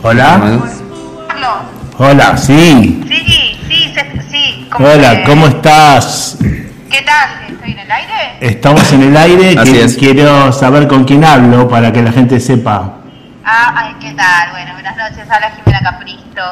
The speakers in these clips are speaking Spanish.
Hola. Carlos. Hola, sí. Sí. Hola, ¿cómo estás? ¿Qué tal? ¿Estoy en el aire? Estamos en el aire. Así es. Quiero saber con quién hablo para que la gente sepa. ¿Qué tal? Bueno, buenas noches. Habla Jimena Capristo.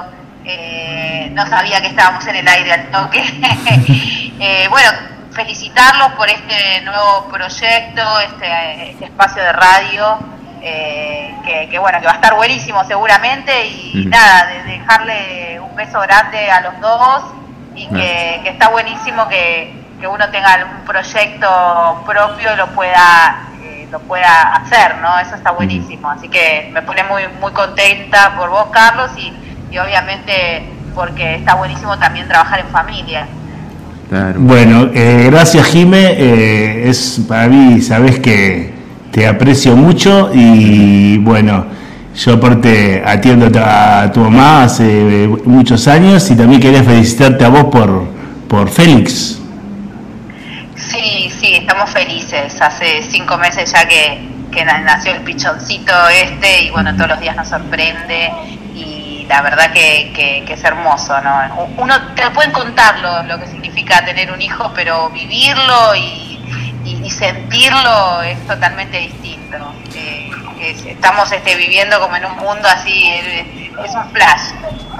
No sabía que estábamos en el aire al toque. Bueno, felicitarlos por este nuevo proyecto, este espacio de radio. Que bueno, que va a estar buenísimo seguramente y nada, de dejarle un beso grande a los dos y que está buenísimo que uno tenga algún proyecto propio y lo pueda hacer, ¿no? Eso está buenísimo, así que me pone muy, muy contenta por vos, Carlos, y obviamente porque está buenísimo también trabajar en familia. Claro. Bueno, gracias, Jime. Es para mí, sabes que te aprecio mucho y bueno, yo aparte atiendo a tu mamá hace muchos años y también quería felicitarte a vos por Félix. Sí, estamos felices. Hace 5 meses ya que nació el pichoncito y bueno, todos los días nos sorprende y la verdad que es hermoso, ¿no? Uno te lo pueden contar lo que significa tener un hijo, pero vivirlo y sentirlo es totalmente distinto. Estamos viviendo como en un mundo así, es un flash.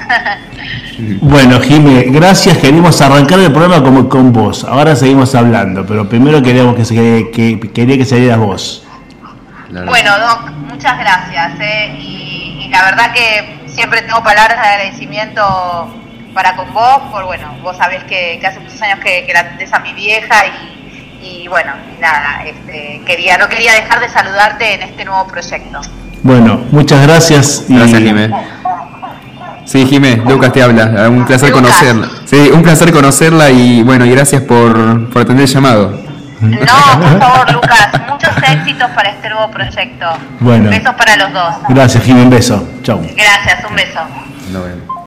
Bueno, Jimé, gracias. Queríamos arrancar el programa con vos. Ahora seguimos hablando, pero primero quería que salieras vos. Claro. Bueno, Doc, muchas gracias. Y la verdad que siempre tengo palabras de agradecimiento para con vos, bueno, vos sabés que hace muchos años que la atendés a mi vieja y bueno, nada, no quería dejar de saludarte en este nuevo proyecto. Bueno, muchas gracias. Gracias, Jimé. Sí, Jimé, Lucas te habla. Un placer Lucas. conocerla. Sí, un placer conocerla y bueno, y gracias por atender el llamado. No, por favor, Lucas, muchos éxitos para este nuevo proyecto. Bueno. Besos para los dos. Gracias, Jimé, un beso. Chau. Gracias, un beso. Nos vemos.